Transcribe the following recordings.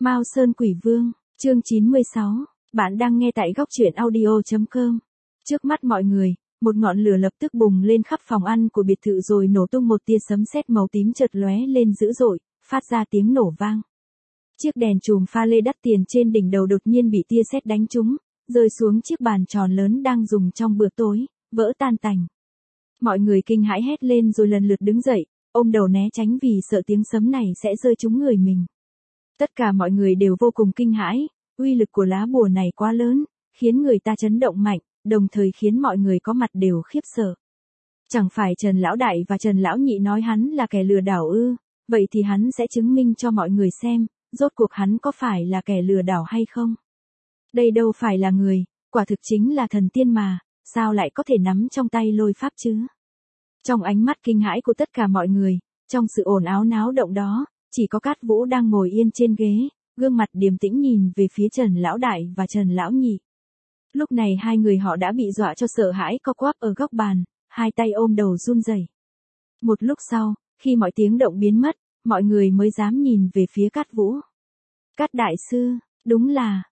Mao Sơn Quỷ Vương, chương 96, bạn đang nghe tại góc truyện audio.com. Trước mắt mọi người, một ngọn lửa lập tức bùng lên khắp phòng ăn của biệt thự rồi nổ tung, một tia sấm sét màu tím chợt lóe lên dữ dội, phát ra tiếng nổ vang. Chiếc đèn chùm pha lê đắt tiền trên đỉnh đầu đột nhiên bị tia sét đánh trúng, rơi xuống chiếc bàn tròn lớn đang dùng trong bữa tối, vỡ tan tành. Mọi người kinh hãi hét lên rồi lần lượt đứng dậy, ôm đầu né tránh vì sợ tiếng sấm này sẽ rơi trúng người mình. Tất cả mọi người đều vô cùng kinh hãi, uy lực của lá bùa này quá lớn, khiến người ta chấn động mạnh, đồng thời khiến mọi người có mặt đều khiếp sợ. Chẳng phải Trần Lão Đại và Trần Lão Nhị nói hắn là kẻ lừa đảo ư, vậy thì hắn sẽ chứng minh cho mọi người xem, rốt cuộc hắn có phải là kẻ lừa đảo hay không? Đây đâu phải là người, quả thực chính là thần tiên mà, sao lại có thể nắm trong tay lôi pháp chứ? Trong ánh mắt kinh hãi của tất cả mọi người, trong sự ồn ào náo động đó, chỉ có Cát Vũ đang ngồi yên trên ghế, gương mặt điềm tĩnh nhìn về phía Trần Lão Đại và Trần Lão Nhị. Lúc này hai người họ đã bị dọa cho sợ hãi co quắp ở góc bàn, hai tay ôm đầu run rẩy. Một lúc sau, khi mọi tiếng động biến mất, mọi người mới dám nhìn về phía Cát Vũ. Cát Đại Sư, đúng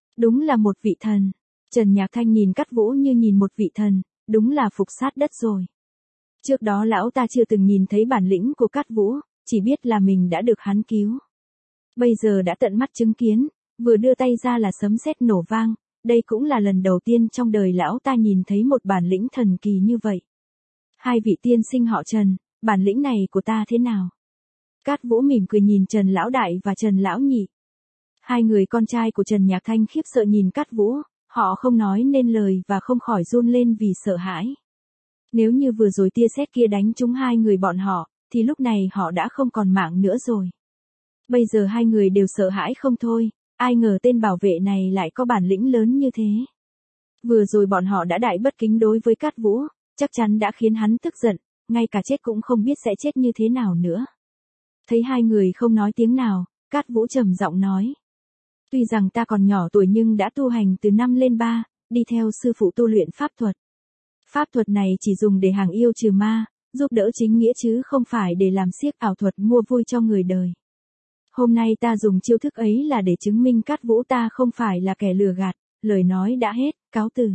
là một vị thần. Trần Nhạc Thanh nhìn Cát Vũ như nhìn một vị thần, đúng là phục sát đất rồi. Trước đó lão ta chưa từng nhìn thấy bản lĩnh của Cát Vũ, chỉ biết là mình đã được hắn cứu. Bây giờ đã tận mắt chứng kiến, vừa đưa tay ra là sấm sét nổ vang, đây cũng là lần đầu tiên trong đời lão ta nhìn thấy một bản lĩnh thần kỳ như vậy. Hai vị tiên sinh họ Trần, bản lĩnh này của ta thế nào? Cát Vũ mỉm cười nhìn Trần Lão Đại và Trần Lão Nhị. Hai người con trai của Trần Nhạc Thanh khiếp sợ nhìn Cát Vũ, họ không nói nên lời và không khỏi run lên vì sợ hãi. Nếu như vừa rồi tia sét kia đánh trúng hai người bọn họ, thì lúc này họ đã không còn mạng nữa rồi. Bây giờ hai người đều sợ hãi không thôi, ai ngờ tên bảo vệ này lại có bản lĩnh lớn như thế. Vừa rồi bọn họ đã đại bất kính đối với Cát Vũ, chắc chắn đã khiến hắn tức giận, ngay cả chết cũng không biết sẽ chết như thế nào nữa. Thấy hai người không nói tiếng nào, Cát Vũ trầm giọng nói. Tuy rằng ta còn nhỏ tuổi nhưng đã tu hành từ 5 lên 3, đi theo sư phụ tu luyện pháp thuật. Pháp thuật này chỉ dùng để hàng yêu trừ ma, giúp đỡ chính nghĩa chứ không phải để làm xiếc ảo thuật mua vui cho người đời. Hôm nay ta dùng chiêu thức ấy là để chứng minh Cát Vũ ta không phải là kẻ lừa gạt, lời nói đã hết, cáo từ.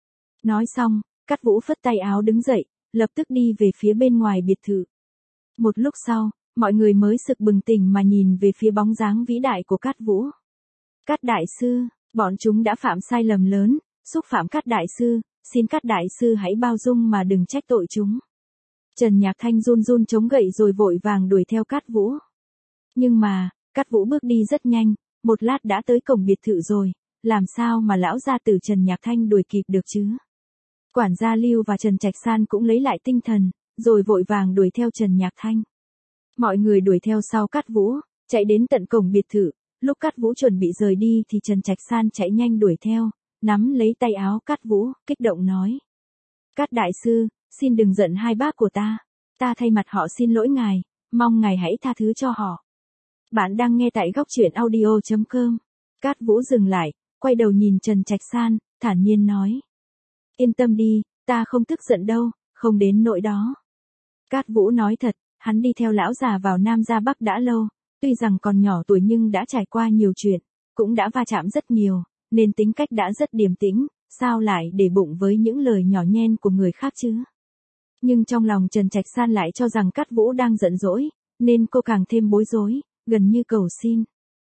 Nói xong, Cát Vũ phất tay áo đứng dậy, lập tức đi về phía bên ngoài biệt thự. Một lúc sau, mọi người mới sực bừng tỉnh mà nhìn về phía bóng dáng vĩ đại của Cát Vũ. Cát Đại Sư, bọn chúng đã phạm sai lầm lớn, xúc phạm Cát Đại Sư, xin Cát Đại Sư hãy bao dung mà đừng trách tội chúng. Trần Nhạc Thanh run run chống gậy rồi vội vàng đuổi theo Cát Vũ. Nhưng mà, Cát Vũ bước đi rất nhanh, một lát đã tới cổng biệt thự rồi, làm sao mà lão gia tử Trần Nhạc Thanh đuổi kịp được chứ? Quản gia Lưu và Trần Trạch San cũng lấy lại tinh thần, rồi vội vàng đuổi theo Trần Nhạc Thanh. Mọi người đuổi theo sau Cát Vũ, chạy đến tận cổng biệt thự, lúc Cát Vũ chuẩn bị rời đi thì Trần Trạch San chạy nhanh đuổi theo, nắm lấy tay áo Cát Vũ, kích động nói. Cát Đại Sư, xin đừng giận hai bác của ta thay mặt họ xin lỗi ngài, mong ngài hãy tha thứ cho họ. Bạn đang nghe tại góc truyện audio.com. Cát Vũ dừng lại, quay đầu nhìn Trần Trạch San, thản nhiên nói. Yên tâm đi, ta không tức giận đâu, không đến nỗi đó. Cát Vũ nói thật, hắn đi theo lão già vào Nam ra Bắc đã lâu, tuy rằng còn nhỏ tuổi nhưng đã trải qua nhiều chuyện, cũng đã va chạm rất nhiều, nên tính cách đã rất điềm tĩnh, sao lại để bụng với những lời nhỏ nhen của người khác chứ? Nhưng trong lòng Trần Trạch San lại cho rằng Cát Vũ đang giận dỗi, nên cô càng thêm bối rối, gần như cầu xin.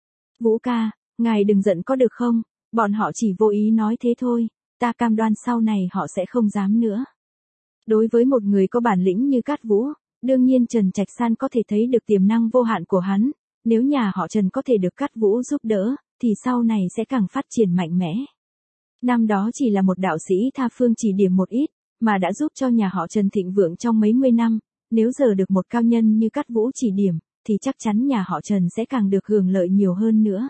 Vũ ca, ngài đừng giận có được không, bọn họ chỉ vô ý nói thế thôi, ta cam đoan sau này họ sẽ không dám nữa. Đối với một người có bản lĩnh như Cát Vũ, đương nhiên Trần Trạch San có thể thấy được tiềm năng vô hạn của hắn, nếu nhà họ Trần có thể được Cát Vũ giúp đỡ, thì sau này sẽ càng phát triển mạnh mẽ. Năm đó chỉ là một đạo sĩ tha phương chỉ điểm một ít, mà đã giúp cho nhà họ Trần thịnh vượng trong mấy mươi năm, nếu giờ được một cao nhân như Cát Vũ chỉ điểm, thì chắc chắn nhà họ Trần sẽ càng được hưởng lợi nhiều hơn nữa.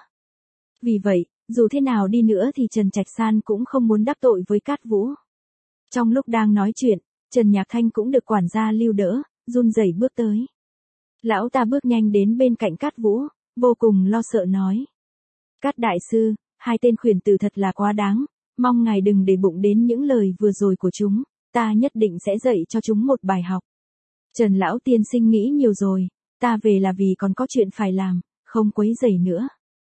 Vì vậy, dù thế nào đi nữa thì Trần Trạch San cũng không muốn đắc tội với Cát Vũ. Trong lúc đang nói chuyện, Trần Nhạc Thanh cũng được quản gia Lưu đỡ, run rẩy bước tới. Lão ta bước nhanh đến bên cạnh Cát Vũ, vô cùng lo sợ nói. Cát Đại Sư, hai tên khuyển tử thật là quá đáng, mong ngài đừng để bụng đến những lời vừa rồi của chúng, ta nhất định sẽ dạy cho chúng một bài học. Trần Lão Tiên Sinh nghĩ nhiều rồi, ta về là vì còn có chuyện phải làm, không quấy rầy nữa.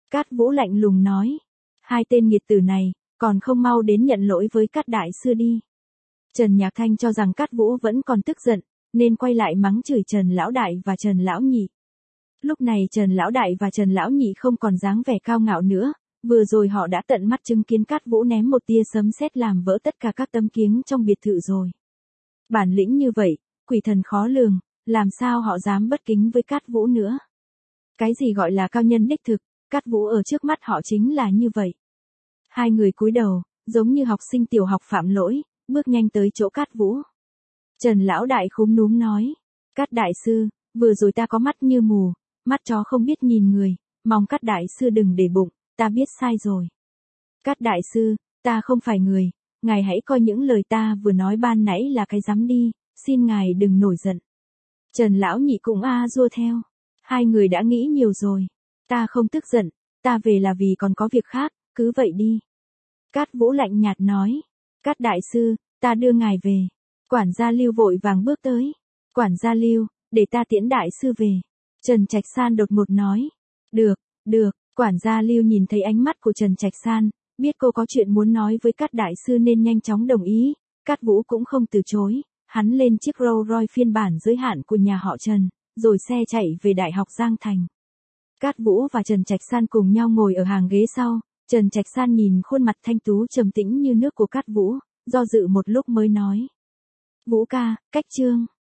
Cát Vũ lạnh lùng nói. Hai tên nghiệt tử này, còn không mau đến nhận lỗi với Cát đại sư đi. Trần Nhạc Thanh cho rằng Cát Vũ vẫn còn tức giận, nên quay lại mắng chửi Trần Lão Đại và Trần Lão Nhị. Lúc này Trần Lão Đại và Trần Lão Nhị không còn dáng vẻ cao ngạo nữa, vừa rồi họ đã tận mắt chứng kiến Cát Vũ ném một tia sấm sét làm vỡ tất cả các tấm kiếng trong biệt thự rồi. Bản lĩnh như vậy, quỷ thần khó lường, làm sao họ dám bất kính với Cát Vũ nữa. Cái gì gọi là cao nhân đích thực, Cát Vũ ở trước mắt họ chính là như vậy. Hai người cúi đầu, giống như học sinh tiểu học phạm lỗi, bước nhanh tới chỗ Cát Vũ. Trần Lão Đại khúm núm nói, Cát đại sư, vừa rồi ta có mắt như mù, mắt chó không biết nhìn người, mong Cát đại sư đừng để bụng, ta biết sai rồi. Cát đại sư, ta không phải người, ngài hãy coi những lời ta vừa nói ban nãy là cái rắm đi, xin ngài đừng nổi giận. Trần Lão Nhị cũng dua theo. Hai người đã nghĩ nhiều rồi. Ta không tức giận, ta về là vì còn có việc khác, cứ vậy đi. Cát Vũ lạnh nhạt nói. Cát đại sư, ta đưa ngài về. Quản gia Lưu vội vàng bước tới. Quản gia Lưu, để ta tiễn đại sư về. Trần Trạch San đột ngột nói. Được, quản gia Lưu nhìn thấy ánh mắt của Trần Trạch San, biết cô có chuyện muốn nói với Cát đại sư nên nhanh chóng đồng ý. Cát Vũ cũng không từ chối, hắn lên chiếc Rolls Royce phiên bản giới hạn của nhà họ Trần, rồi xe chạy về Đại học Giang Thành. Cát Vũ và Trần Trạch San cùng nhau ngồi ở hàng ghế sau, Trần Trạch San nhìn khuôn mặt thanh tú trầm tĩnh như nước của Cát Vũ, do dự một lúc mới nói. Vũ ca, cách chương.